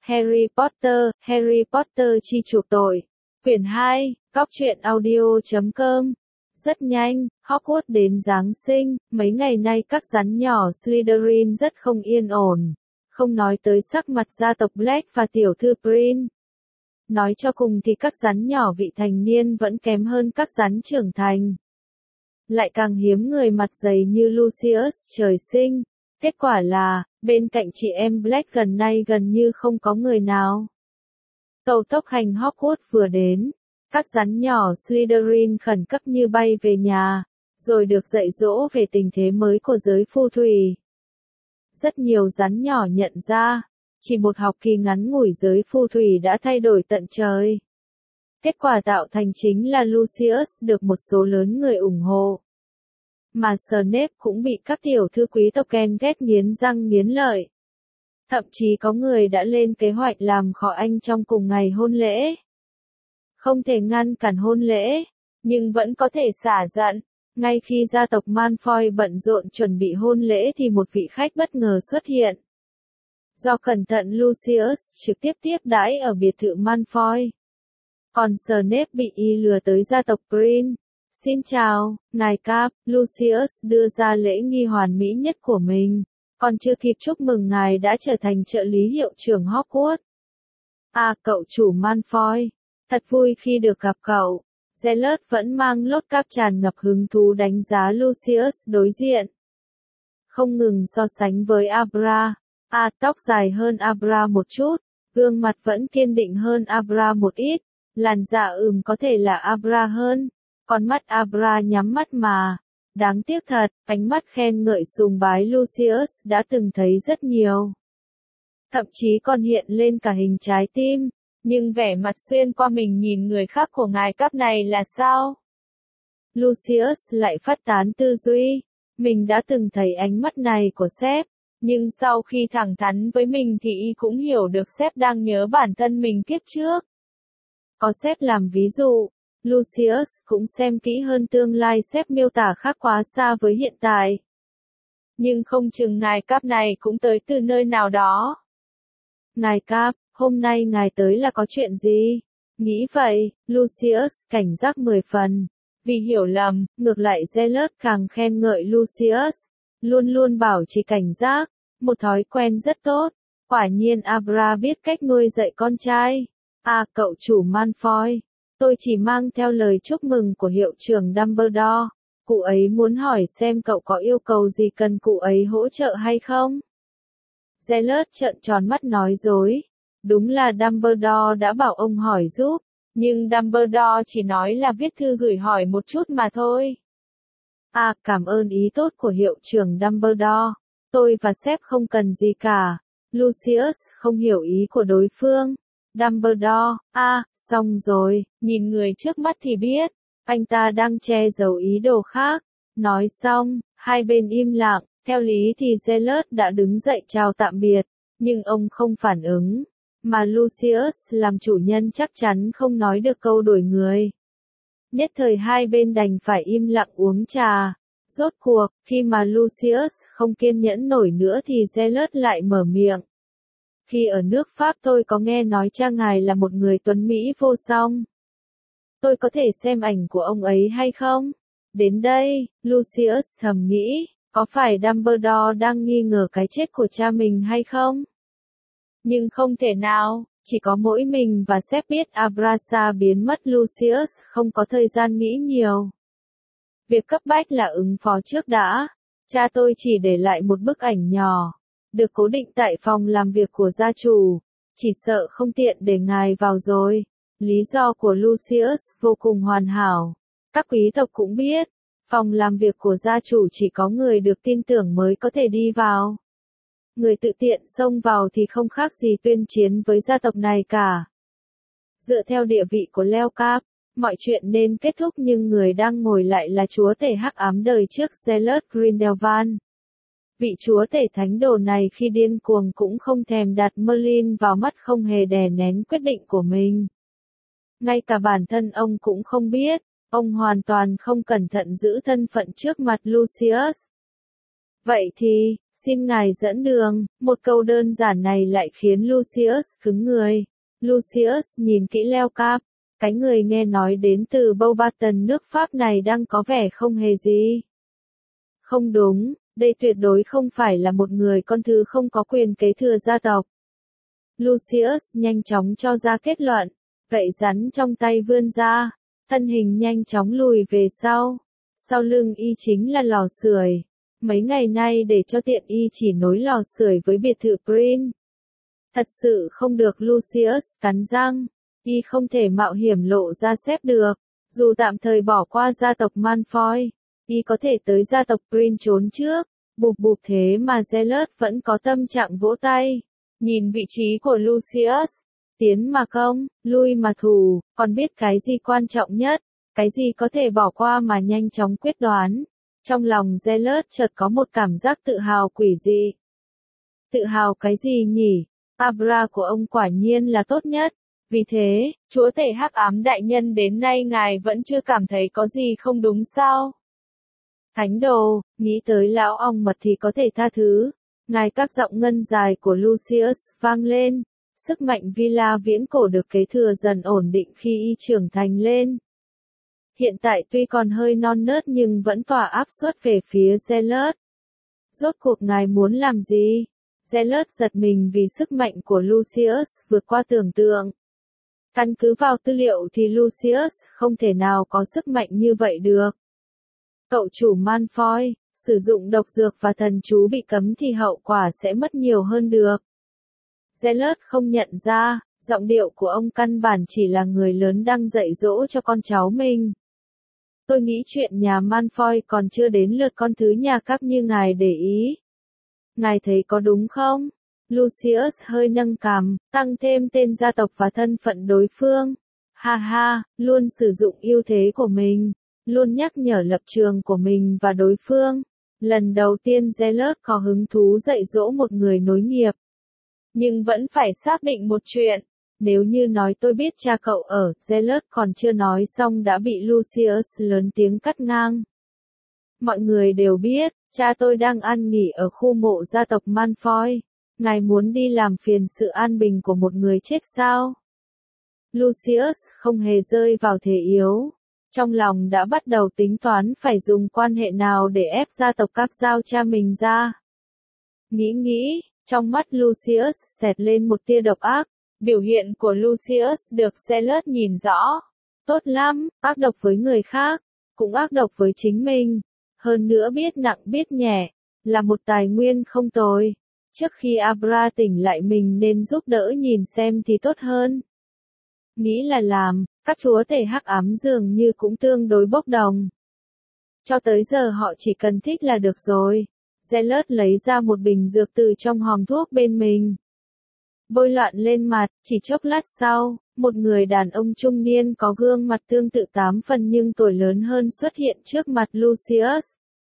Harry Potter chi chuộc tội. Quyển 2, Góc truyện audio.com. Rất nhanh, Hogwarts đến Giáng sinh, mấy ngày nay các rắn nhỏ Slytherin rất không yên ổn. Không nói tới sắc mặt gia tộc Black và tiểu thư Prin. Nói cho cùng thì các rắn nhỏ vị thành niên vẫn kém hơn các rắn trưởng thành. Lại càng hiếm người mặt dày như Lucius trời sinh. Kết quả là, bên cạnh chị em Black gần nay gần như không có người nào. Tàu tốc hành Hogwarts vừa đến. Các rắn nhỏ Slytherin khẩn cấp như bay về nhà, rồi được dạy dỗ về tình thế mới của giới phù thủy. Rất nhiều rắn nhỏ nhận ra, chỉ một học kỳ ngắn ngủi giới phù thủy đã thay đổi tận trời. Kết quả tạo thành chính là Lucius được một số lớn người ủng hộ. Mà Snape cũng bị các tiểu thư quý tộc ghen ghét nghiến răng nghiến lợi. Thậm chí có người đã lên kế hoạch làm khó anh trong cùng ngày hôn lễ. Không thể ngăn cản hôn lễ, nhưng vẫn có thể xả giận. Ngay khi gia tộc Malfoy bận rộn chuẩn bị hôn lễ thì một vị khách bất ngờ xuất hiện. Do cẩn thận Lucius trực tiếp tiếp đãi ở biệt thự Malfoy. Còn Snape bị y lừa tới gia tộc Prin. Xin chào, ngài Cap, Lucius đưa ra lễ nghi hoàn mỹ nhất của mình. Còn chưa kịp chúc mừng ngài đã trở thành trợ lý hiệu trưởng Hogwarts. À, cậu chủ Malfoy. Thật vui khi được gặp cậu. Zealot vẫn mang lốt cáp tràn ngập hứng thú đánh giá Lucius đối diện. Không ngừng so sánh với Abra. À, tóc dài hơn Abra một chút. Gương mặt vẫn kiên định hơn Abra một ít. Làn da có thể là Abra hơn. Con mắt Abra nhắm mắt mà. Đáng tiếc thật, ánh mắt khen ngợi sùng bái Lucius đã từng thấy rất nhiều. Thậm chí còn hiện lên cả hình trái tim. Nhưng vẻ mặt xuyên qua mình nhìn người khác của ngài Cap này là sao? Lucius lại phát tán tư duy. Mình đã từng thấy ánh mắt này của sếp. Nhưng sau khi thẳng thắn với mình thì y cũng hiểu được sếp đang nhớ bản thân mình kiếp trước. Có sếp làm ví dụ, Lucius cũng xem kỹ hơn tương lai sếp miêu tả khác quá xa với hiện tại. Nhưng không chừng ngài Cap này cũng tới từ nơi nào đó. Ngài Cap, hôm nay ngài tới là có chuyện gì? Nghĩ vậy, Lucius cảnh giác 10 phần. Vì hiểu lầm, ngược lại Zealot càng khen ngợi Lucius. Luôn luôn bảo trì cảnh giác, một thói quen rất tốt. Quả nhiên Abra biết cách nuôi dạy con trai. À, cậu chủ Malfoy. Tôi chỉ mang theo lời chúc mừng của hiệu trưởng Dumbledore. Cụ ấy muốn hỏi xem cậu có yêu cầu gì cần cụ ấy hỗ trợ hay không? Zealot trợn tròn mắt nói dối. Đúng là Dumbledore đã bảo ông hỏi giúp, nhưng Dumbledore chỉ nói là viết thư gửi hỏi một chút mà thôi. À, cảm ơn ý tốt của hiệu trưởng Dumbledore. Tôi và sếp không cần gì cả. Lucius không hiểu ý của đối phương. Dumbledore, xong rồi, nhìn người trước mắt thì biết, anh ta đang che giấu ý đồ khác. Nói xong, hai bên im lặng, theo lý thì Zealot đã đứng dậy chào tạm biệt, nhưng ông không phản ứng. Mà Lucius làm chủ nhân chắc chắn không nói được câu đổi người. Nhất thời hai bên đành phải im lặng uống trà. Rốt cuộc, khi mà Lucius không kiên nhẫn nổi nữa thì Zealot lại mở miệng. Khi ở nước Pháp tôi có nghe nói cha ngài là một người tuấn Mỹ vô song. Tôi có thể xem ảnh của ông ấy hay không? Đến đây, Lucius thầm nghĩ, có phải Dumbledore đang nghi ngờ cái chết của cha mình hay không? Nhưng không thể nào, chỉ có mỗi mình và sếp biết Abrasa biến mất. Lucius không có thời gian nghĩ nhiều. Việc cấp bách là ứng phó trước đã. Cha tôi chỉ để lại một bức ảnh nhỏ, được cố định tại phòng làm việc của gia chủ. Chỉ sợ không tiện để ngài vào rồi. Lý do của Lucius vô cùng hoàn hảo. Các quý tộc cũng biết, phòng làm việc của gia chủ chỉ có người được tin tưởng mới có thể đi vào. Người tự tiện xông vào thì không khác gì tuyên chiến với gia tộc này cả. Dựa theo địa vị của Leo Cap, mọi chuyện nên kết thúc nhưng người đang ngồi lại là chúa tể hắc ám đời trước Zealot Grindelwald. Vị chúa tể thánh đồ này khi điên cuồng cũng không thèm đặt Merlin vào mắt, không hề đè nén quyết định của mình. Ngay cả bản thân ông cũng không biết, ông hoàn toàn không cẩn thận giữ thân phận trước mặt Lucius. Vậy thì, Xin ngài dẫn đường, một câu đơn giản này lại khiến Lucius cứng người. Lucius nhìn kỹ Leo Cap, cái người nghe nói đến từ Beauxbatons nước Pháp này đang có vẻ không hề gì. Không đúng, đây tuyệt đối không phải là một người con thứ không có quyền kế thừa gia tộc. Lucius nhanh chóng cho ra kết luận, gậy rắn trong tay vươn ra, thân hình nhanh chóng lùi về sau. Sau lưng y chính là lò sưởi. Mấy ngày nay để cho tiện y chỉ nối lò sưởi với biệt thự Prin. Thật sự không được, Lucius cắn răng. Y không thể mạo hiểm lộ ra xếp được. Dù tạm thời bỏ qua gia tộc Malfoy, y có thể tới gia tộc Prin trốn trước. Bụp bụp, thế mà Zealot vẫn có tâm trạng vỗ tay. Nhìn vị trí của Lucius. Tiến mà công, lui mà thủ, còn biết cái gì quan trọng nhất, cái gì có thể bỏ qua mà nhanh chóng quyết đoán. Trong lòng Zealot chợt có một cảm giác tự hào quỷ dị. Tự hào cái gì nhỉ? Abra của ông quả nhiên là tốt nhất. Vì thế, chúa tể hắc ám đại nhân đến nay ngài vẫn chưa cảm thấy có gì không đúng sao? Thánh đồ, nghĩ tới lão ong mật thì có thể tha thứ. Ngài, các giọng ngân dài của Lucius vang lên. Sức mạnh Villa viễn cổ được kế thừa dần ổn định khi y trưởng thành lên. Hiện tại tuy còn hơi non nớt nhưng vẫn tỏa áp suất về phía Zealot. Rốt cuộc ngài muốn làm gì? Zealot giật mình vì sức mạnh của Lucius vượt qua tưởng tượng. Căn cứ vào tư liệu thì Lucius không thể nào có sức mạnh như vậy được. Cậu chủ Malfoy, sử dụng độc dược và thần chú bị cấm thì hậu quả sẽ mất nhiều hơn được. Zealot không nhận ra, giọng điệu của ông căn bản chỉ là người lớn đang dạy dỗ cho con cháu mình. Tôi nghĩ chuyện nhà Malfoy còn chưa đến lượt con thứ nhà Cap như ngài để ý. Ngài thấy có đúng không? Lucius hơi nâng cằm, tăng thêm tên gia tộc và thân phận đối phương. Ha ha, luôn sử dụng ưu thế của mình, luôn nhắc nhở lập trường của mình và đối phương. Lần đầu tiên Zealot có hứng thú dạy dỗ một người nối nghiệp. Nhưng vẫn phải xác định một chuyện. Nếu như nói tôi biết cha cậu ở, Zealot còn chưa nói xong đã bị Lucius lớn tiếng cắt ngang. Mọi người đều biết, cha tôi đang an nghỉ ở khu mộ gia tộc Malfoy. Ngài muốn đi làm phiền sự an bình của một người chết sao? Lucius không hề rơi vào thế yếu. Trong lòng đã bắt đầu tính toán phải dùng quan hệ nào để ép gia tộc Cap giao cha mình ra. Nghĩ, trong mắt Lucius xẹt lên một tia độc ác. Biểu hiện của Lucius được Zealot nhìn rõ. Tốt lắm, ác độc với người khác, cũng ác độc với chính mình. Hơn nữa biết nặng biết nhẹ, là một tài nguyên không tồi. Trước khi Abra tỉnh lại mình nên giúp đỡ nhìn xem thì tốt hơn. Nghĩ là làm, các chúa tể hắc ám dường như cũng tương đối bốc đồng. Cho tới giờ họ chỉ cần thích là được rồi. Zealot lấy ra một bình dược từ trong hòm thuốc bên mình. Bôi loạn lên mặt, chỉ chốc lát sau, một người đàn ông trung niên có gương mặt tương tự 8 phần nhưng tuổi lớn hơn xuất hiện trước mặt Lucius.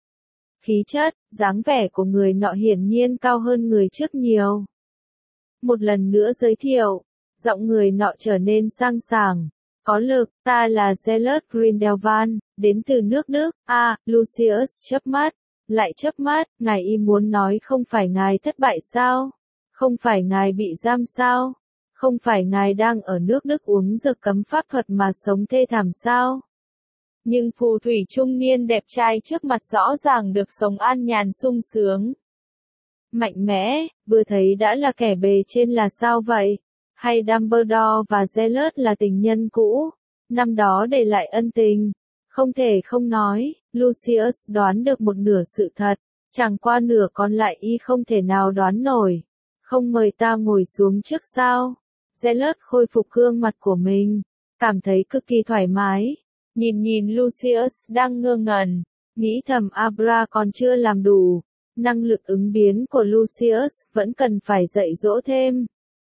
Khí chất, dáng vẻ của người nọ hiển nhiên cao hơn người trước nhiều. Một lần nữa giới thiệu, giọng người nọ trở nên sang sảng, có lực, ta là Zealot Grindelwald, đến từ nước Đức. Lucius chớp mắt, lại chớp mắt, ngài y muốn nói không phải ngài thất bại sao? Không phải ngài bị giam sao? Không phải ngài đang ở nước Đức uống dược cấm pháp thuật mà sống thê thảm sao? Nhưng phù thủy trung niên đẹp trai trước mặt rõ ràng được sống an nhàn sung sướng. Mạnh mẽ, vừa thấy đã là kẻ bề trên là sao vậy? Hay Dumbledore và Zealot là tình nhân cũ? Năm đó để lại ân tình. Không thể không nói, Lucius đoán được một nửa sự thật. Chẳng qua nửa còn lại y không thể nào đoán nổi. Không mời ta ngồi xuống trước sao? Zealot khôi phục gương mặt của mình, cảm thấy cực kỳ thoải mái. Nhìn Lucius đang ngơ ngẩn, nghĩ thầm Abra còn chưa làm đủ. Năng lực ứng biến của Lucius vẫn cần phải dạy dỗ thêm.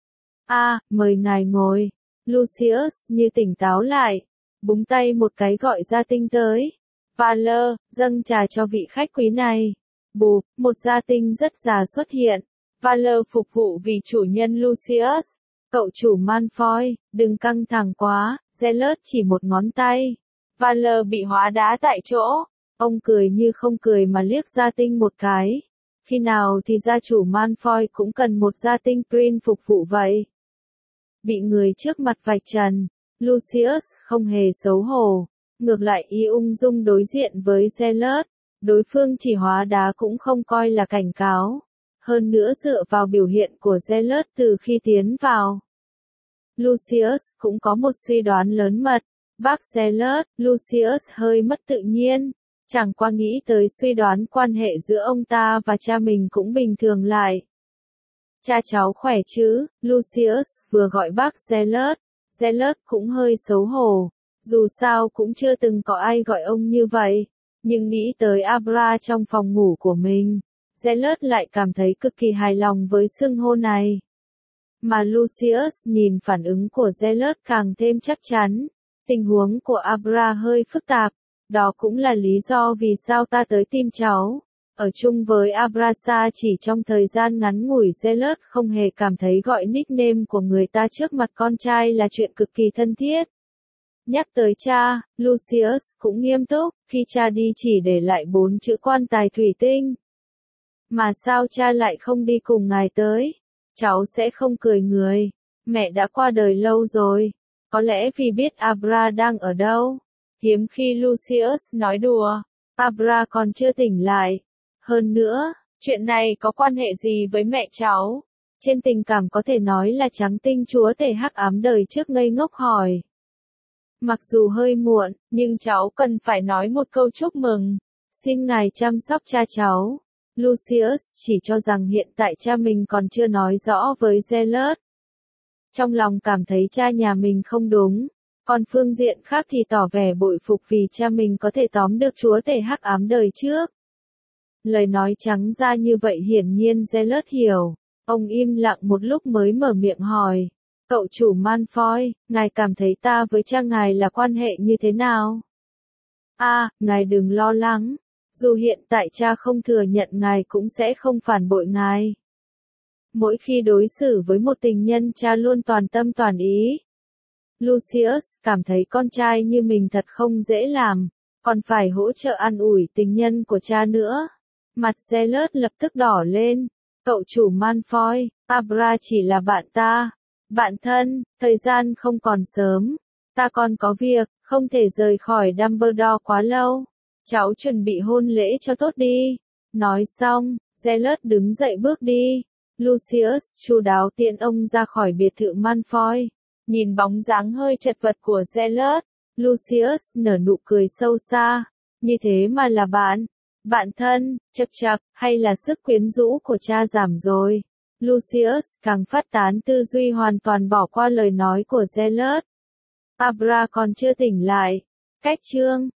Mời ngài ngồi. Lucius như tỉnh táo lại, búng tay một cái gọi gia tinh tới. Valor, dâng trà cho vị khách quý này. Bụp, một gia tinh rất già xuất hiện. Valor phục vụ vì chủ nhân Lucius. Cậu chủ Malfoy, đừng căng thẳng quá, Zealot chỉ một ngón tay. Valor bị hóa đá tại chỗ. Ông cười như không cười mà liếc gia tinh một cái. Khi nào thì gia chủ Malfoy cũng cần một gia tinh Prin phục vụ vậy? Bị người trước mặt vạch trần, Lucius không hề xấu hổ, ngược lại y ung dung đối diện với Zealot, đối phương chỉ hóa đá cũng không coi là cảnh cáo. Hơn nữa dựa vào biểu hiện của Zealot từ khi tiến vào, Lucius cũng có một suy đoán lớn mật. Bác Zealot, Lucius hơi mất tự nhiên, chẳng qua nghĩ tới suy đoán quan hệ giữa ông ta và cha mình cũng bình thường lại. Cha cháu khỏe chứ? Lucius vừa gọi bác Zealot. Zealot cũng hơi xấu hổ, dù sao cũng chưa từng có ai gọi ông như vậy, nhưng nghĩ tới Abra trong phòng ngủ của mình, Zealot lại cảm thấy cực kỳ hài lòng với xưng hô này. Mà Lucius nhìn phản ứng của Zealot càng thêm chắc chắn, tình huống của Abra hơi phức tạp, đó cũng là lý do vì sao ta tới tìm cháu. Ở chung với Abrasa chỉ trong thời gian ngắn ngủi, Zealot không hề cảm thấy gọi nickname của người ta trước mặt con trai là chuyện cực kỳ thân thiết. Nhắc tới cha, Lucius cũng nghiêm túc, khi cha đi chỉ để lại 4 chữ quan tài thủy tinh. Mà sao cha lại không đi cùng ngài tới? Cháu sẽ không cười người. Mẹ đã qua đời lâu rồi. Có lẽ vì biết Abra đang ở đâu. Hiếm khi Lucius nói đùa. Abra còn chưa tỉnh lại. Hơn nữa, chuyện này có quan hệ gì với mẹ cháu? Trên tình cảm có thể nói là trắng tinh chúa tể hắc ám đời trước ngây ngốc hỏi. Mặc dù hơi muộn, nhưng cháu cần phải nói một câu chúc mừng. Xin ngài chăm sóc cha cháu. Lucius chỉ cho rằng hiện tại cha mình còn chưa nói rõ với Zealot. Trong lòng cảm thấy cha nhà mình không đúng, còn phương diện khác thì tỏ vẻ bội phục vì cha mình có thể tóm được chúa tể hắc ám đời trước. Lời nói trắng ra như vậy hiển nhiên Zealot hiểu, ông im lặng một lúc mới mở miệng hỏi. Cậu chủ Malfoy, ngài cảm thấy ta với cha ngài là quan hệ như thế nào? Ngài đừng lo lắng. Dù hiện tại cha không thừa nhận ngài cũng sẽ không phản bội ngài. Mỗi khi đối xử với một tình nhân cha luôn toàn tâm toàn ý. Lucius cảm thấy con trai như mình thật không dễ làm, còn phải hỗ trợ an ủi tình nhân của cha nữa. Mặt Zealot lập tức đỏ lên. Cậu chủ Malfoy, Abra chỉ là bạn ta. Bạn thân, thời gian không còn sớm. Ta còn có việc, không thể rời khỏi Dumbledore quá lâu. Cháu chuẩn bị hôn lễ cho tốt đi. Nói xong, Zealot đứng dậy bước đi. Lucius chu đáo tiễn ông ra khỏi biệt thự Malfoy. Nhìn bóng dáng hơi chật vật của Zealot, Lucius nở nụ cười sâu xa. Như thế mà là bạn. Bạn thân, chậc chậc, hay là sức quyến rũ của cha giảm rồi. Lucius càng phát tán tư duy hoàn toàn bỏ qua lời nói của Zealot. Abra còn chưa tỉnh lại. Cách chương